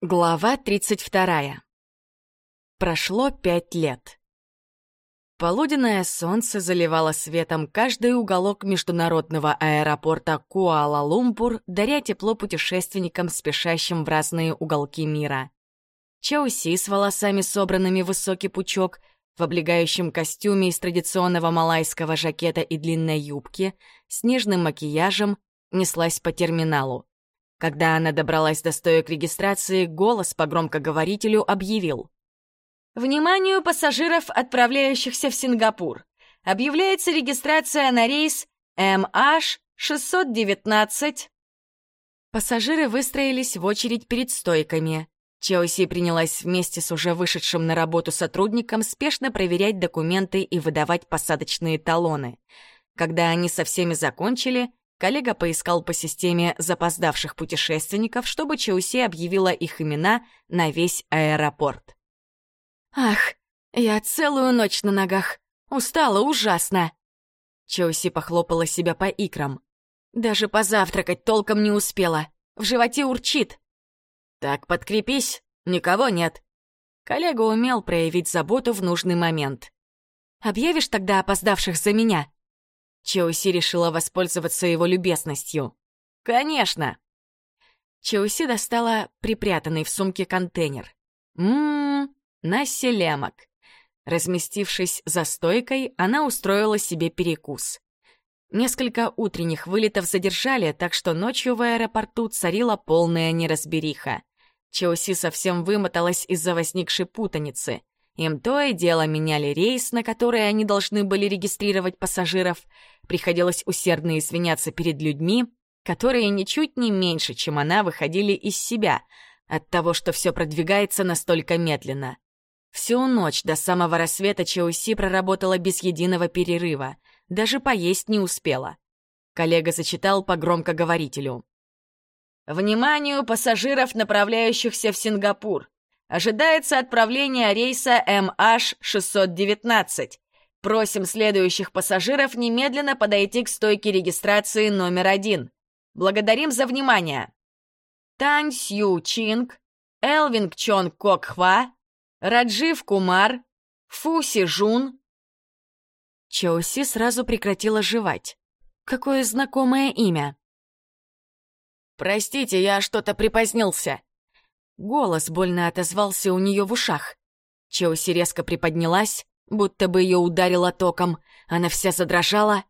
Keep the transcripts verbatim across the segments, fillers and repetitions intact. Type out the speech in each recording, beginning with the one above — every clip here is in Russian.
Глава тридцать вторая. Прошло пять лет. Полуденное солнце заливало светом каждый уголок международного аэропорта Куала-Лумпур, даря тепло путешественникам, спешащим в разные уголки мира. Чао Си с волосами, собранными в высокий пучок, в облегающем костюме из традиционного малайского жакета и длинной юбки, с нежным макияжем, неслась по терминалу. Когда она добралась до стоек регистрации, голос по громкоговорителю объявил: «Вниманию пассажиров, отправляющихся в Сингапур! Объявляется регистрация на рейс эм аш шестьсот девятнадцать». Пассажиры выстроились в очередь перед стойками. Чао Си принялась вместе с уже вышедшим на работу сотрудником спешно проверять документы и выдавать посадочные талоны. Когда они со всеми закончили, коллега поискал по системе запоздавших путешественников, чтобы Чао Си объявила их имена на весь аэропорт. «Ах, я целую ночь на ногах. Устала ужасно!» Чао Си похлопала себя по икрам. «Даже позавтракать толком не успела. В животе урчит». «Так подкрепись, никого нет». Коллега умел проявить заботу в нужный момент. «Объявишь тогда опоздавших за меня?» Чао Си решила воспользоваться его любезностью. «Конечно!» Чао Си достала припрятанный в сумке контейнер. Ммм, населямок. Разместившись за стойкой, она устроила себе перекус. Несколько утренних вылетов задержали, так что ночью в аэропорту царила полная неразбериха. Чао Си совсем вымоталась из-за возникшей путаницы. Им то и дело меняли рейс, на который они должны были регистрировать пассажиров. Приходилось усердно извиняться перед людьми, которые ничуть не меньше, чем она, выходили из себя от того, что все продвигается настолько медленно. Всю ночь до самого рассвета Чао Си проработала без единого перерыва, даже поесть не успела. Коллега зачитал по громкоговорителю. «Вниманию пассажиров, направляющихся в Сингапур! Ожидается отправление рейса эм аш шестьсот девятнадцать. Просим следующих пассажиров немедленно подойти к стойке регистрации номер один. Благодарим за внимание. Тань Сью Чинг, Элвинг Чон Кок Хва, Раджив Кумар, Фу Си Жун». Чао Си сразу прекратила жевать. Какое знакомое имя. «Простите, я что-то припозднился». Голос больно отозвался у нее в ушах. Чао Си резко приподнялась, будто бы ее ударило током. Она вся задрожала.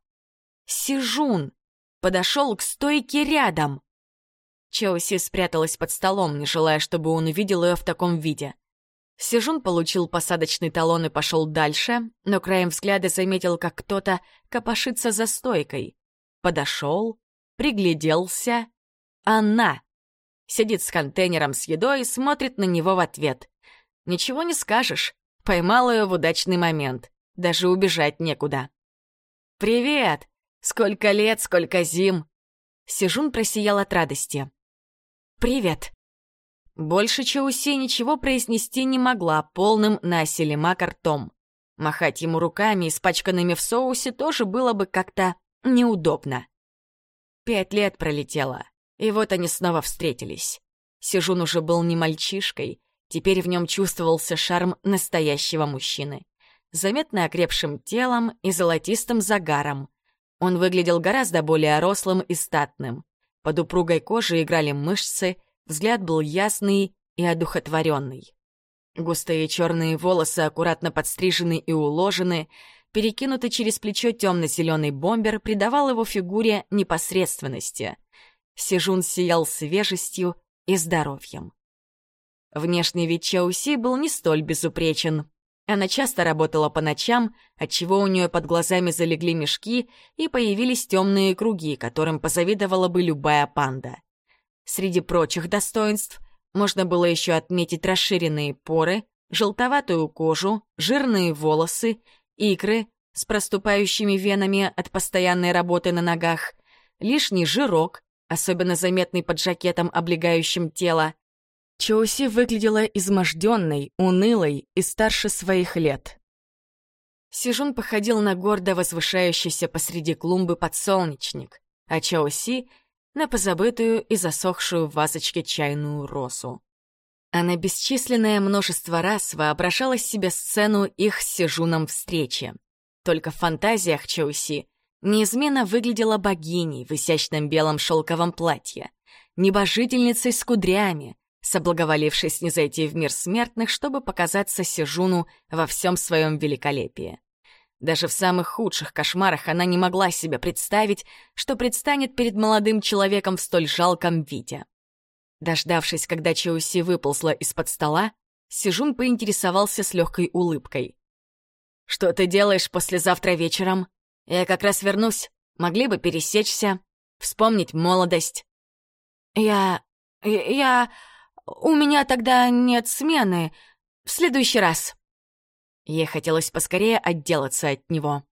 Сижун подошел к стойке рядом. Чао Си спряталась под столом, не желая, чтобы он увидел ее в таком виде. Сижун получил посадочный талон и пошел дальше, но краем взгляда заметил, как кто-то копошится за стойкой. Подошел, пригляделся. Она сидит с контейнером с едой и смотрит на него в ответ. Ничего не скажешь, поймал ее в удачный момент, даже убежать некуда. «Привет! Сколько лет, сколько зим!» Сижун просиял от радости. «Привет!» Больше Чао Си ничего произнести не могла полным населемак ртом. Махать ему руками, испачканными в соусе, тоже было бы как-то неудобно. Пять лет пролетело. И вот они снова встретились. Сижун уже был не мальчишкой, теперь в нем чувствовался шарм настоящего мужчины. Заметно окрепшим телом и золотистым загаром. Он выглядел гораздо более рослым и статным. Под упругой кожей играли мышцы, взгляд был ясный и одухотворенный. Густые черные волосы аккуратно подстрижены и уложены, перекинутый через плечо темно-зеленый бомбер придавал его фигуре непосредственности. Сижун сиял свежестью и здоровьем. Внешний вид Чао Си был не столь безупречен. Она часто работала по ночам, отчего у нее под глазами залегли мешки и появились темные круги, которым позавидовала бы любая панда. Среди прочих достоинств можно было еще отметить расширенные поры, желтоватую кожу, жирные волосы, икры с проступающими венами от постоянной работы на ногах, лишний жирок, особенно заметный под жакетом, облегающим тело. Чао Си выглядела изможденной, унылой и старше своих лет. Сижун походил на гордо возвышающийся посреди клумбы подсолнечник, а Чао Си — на позабытую и засохшую в вазочке чайную росу. Она бесчисленное множество раз воображала себе сцену их с Сежуном встречи. Только в фантазиях Чоуси неизменно выглядела богиней в изящном белом шелковом платье, небожительницей с кудрями, соблаговолившей снизойти в мир смертных, чтобы показаться Сежуну во всем своем великолепии. Даже в самых худших кошмарах она не могла себе представить, что предстанет перед молодым человеком в столь жалком виде. Дождавшись, когда Чоуси выползла из-под стола, Сежун поинтересовался с легкой улыбкой. «Что ты делаешь послезавтра вечером? Я как раз вернусь. Могли бы пересечься, вспомнить молодость». «Я... я... у меня тогда нет смены. В следующий раз». Ей хотелось поскорее отделаться от него.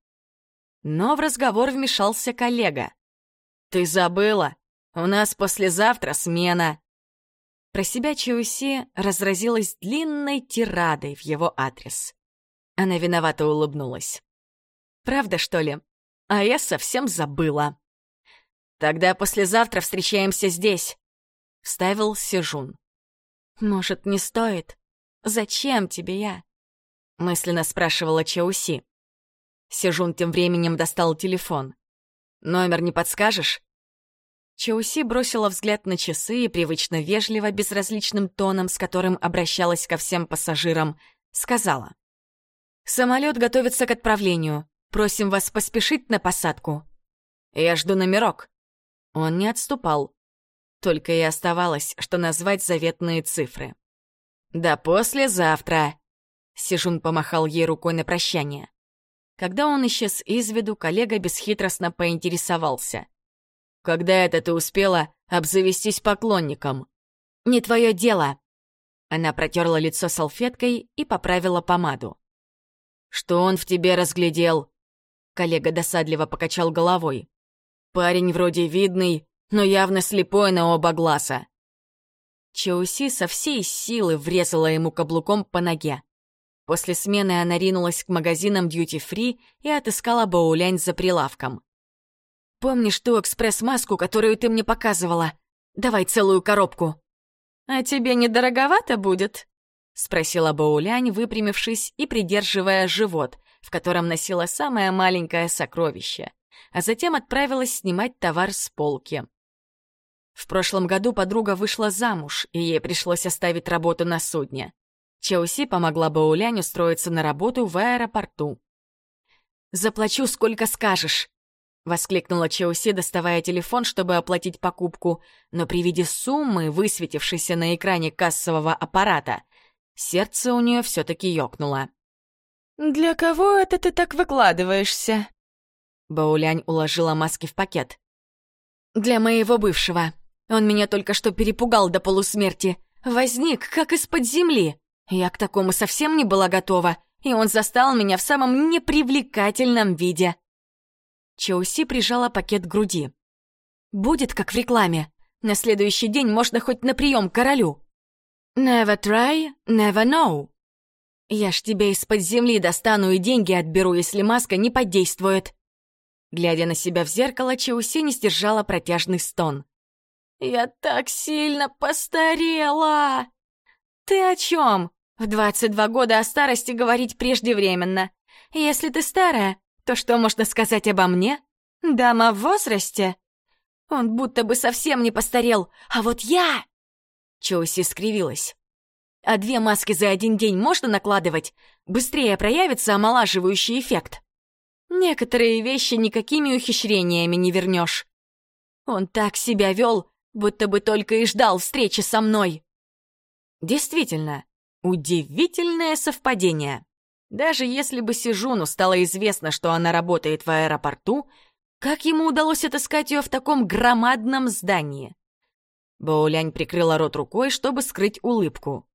Но в разговор вмешался коллега. «Ты забыла? У нас послезавтра смена». Про себя Чоуси разразилась длинной тирадой в его адрес. Она виновато улыбнулась. «Правда, что ли? А я совсем забыла». «Тогда послезавтра встречаемся здесь», — вставил Сежун. «Может, не стоит? Зачем тебе я?» — мысленно спрашивала Чоуси. Сежун тем временем достал телефон. «Номер не подскажешь?» Чоуси бросила взгляд на часы и привычно вежливо, безразличным тоном, с которым обращалась ко всем пассажирам, сказала. «Самолет готовится к отправлению. Просим вас поспешить на посадку». «Я жду номерок». Он не отступал. Только и оставалось, что назвать заветные цифры. «Да послезавтра!» Сежун помахал ей рукой на прощание. Когда он исчез из виду, коллега бесхитростно поинтересовался. «Когда это ты успела обзавестись поклонником?» «Не твое дело!» Она протерла лицо салфеткой и поправила помаду. «Что он в тебе разглядел?» Коллега досадливо покачал головой. «Парень вроде видный, но явно слепой на оба глаза». Чоуси со всей силы врезала ему каблуком по ноге. После смены она ринулась к магазинам дьюти-фри и отыскала Баолянь за прилавком. «Помнишь ту экспресс-маску, которую ты мне показывала? Давай целую коробку». «А тебе не дороговато будет?» — спросила Баолянь, выпрямившись и придерживая живот, в котором носила самое маленькое сокровище, а затем отправилась снимать товар с полки. В прошлом году подруга вышла замуж, и ей пришлось оставить работу на судне. Чоуси помогла Баолянь устроиться на работу в аэропорту. «Заплачу, сколько скажешь», — воскликнула Чоуси, доставая телефон, чтобы оплатить покупку, но при виде суммы, высветившейся на экране кассового аппарата, сердце у нее все-таки ёкнуло. «Для кого это ты так выкладываешься?» Баолянь уложила маски в пакет. «Для моего бывшего. Он меня только что перепугал до полусмерти. Возник, как из-под земли. Я к такому совсем не была готова, и он застал меня в самом непривлекательном виде». Чоуси прижала пакет к груди. «Будет, как в рекламе. На следующий день можно хоть на прием к королю». «Never try, never know». «Я ж тебя из-под земли достану и деньги отберу, если маска не подействует». Глядя на себя в зеркало, Чоуси не сдержала протяжный стон. «Я так сильно постарела!» «Ты о чем? В двадцать два года о старости говорить преждевременно. Если ты старая, то что можно сказать обо мне? Дама в возрасте? Он будто бы совсем не постарел, а вот я...» Чоуси скривилась. «А две маски за один день можно накладывать? Быстрее проявится омолаживающий эффект. Некоторые вещи никакими ухищрениями не вернешь. Он так себя вел, будто бы только и ждал встречи со мной». Действительно, удивительное совпадение. Даже если бы Сежуну стало известно, что она работает в аэропорту, как ему удалось отыскать ее в таком громадном здании? Баолянь прикрыла рот рукой, чтобы скрыть улыбку.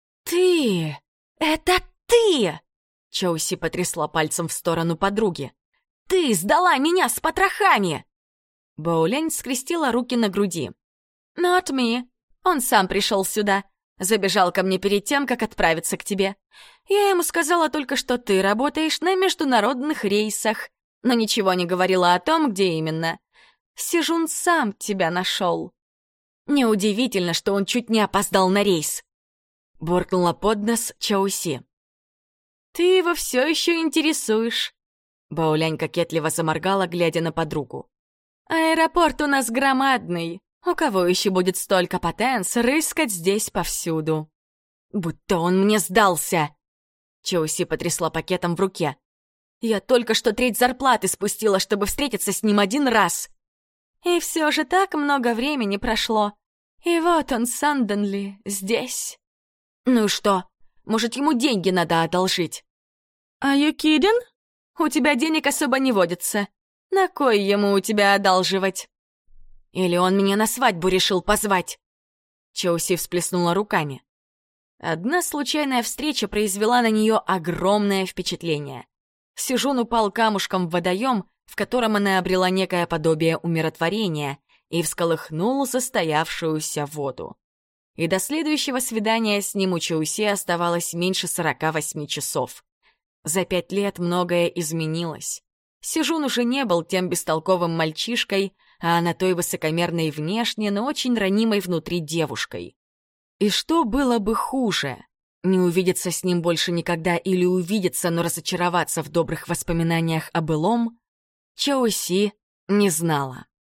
«Ты! Это ты!» Чоуси потрясла пальцем в сторону подруги. «Ты сдала меня с потрохами!» Баолянь скрестила руки на груди. «Not me. Он сам пришел сюда. Забежал ко мне перед тем, как отправиться к тебе. Я ему сказала только, что ты работаешь на международных рейсах, но ничего не говорила о том, где именно. Сежун сам тебя нашел. Неудивительно, что он чуть не опоздал на рейс». — буркнула под нос Чауси. «Ты его все еще интересуешь», — Баолянь кокетливо заморгала, глядя на подругу. «Аэропорт у нас громадный. У кого еще будет столько потенс рыскать здесь повсюду?» «Будто он мне сдался!» Чауси потрясла пакетом в руке. «Я только что треть зарплаты спустила, чтобы встретиться с ним один раз!» «И все же так много времени прошло. И вот он, Санденли, здесь!» «Ну и что? Может, ему деньги надо одолжить?» «Are you kidding? У тебя денег особо не водится. На кой ему у тебя одалживать?» «Или он меня на свадьбу решил позвать?» Чауси всплеснула руками. Одна случайная встреча произвела на нее огромное впечатление. Сижун упал камушком в водоем, в котором она обрела некое подобие умиротворения, и всколыхнул застоявшуюся воду. И до следующего свидания с ним у Чауси оставалось меньше сорока восьми часов. За пять лет многое изменилось. Сижун уже не был тем бестолковым мальчишкой, а она той высокомерной внешне, но очень ранимой внутри девушкой. И что было бы хуже? Не увидеться с ним больше никогда или увидеться, но разочароваться в добрых воспоминаниях о былом? Чауси не знала.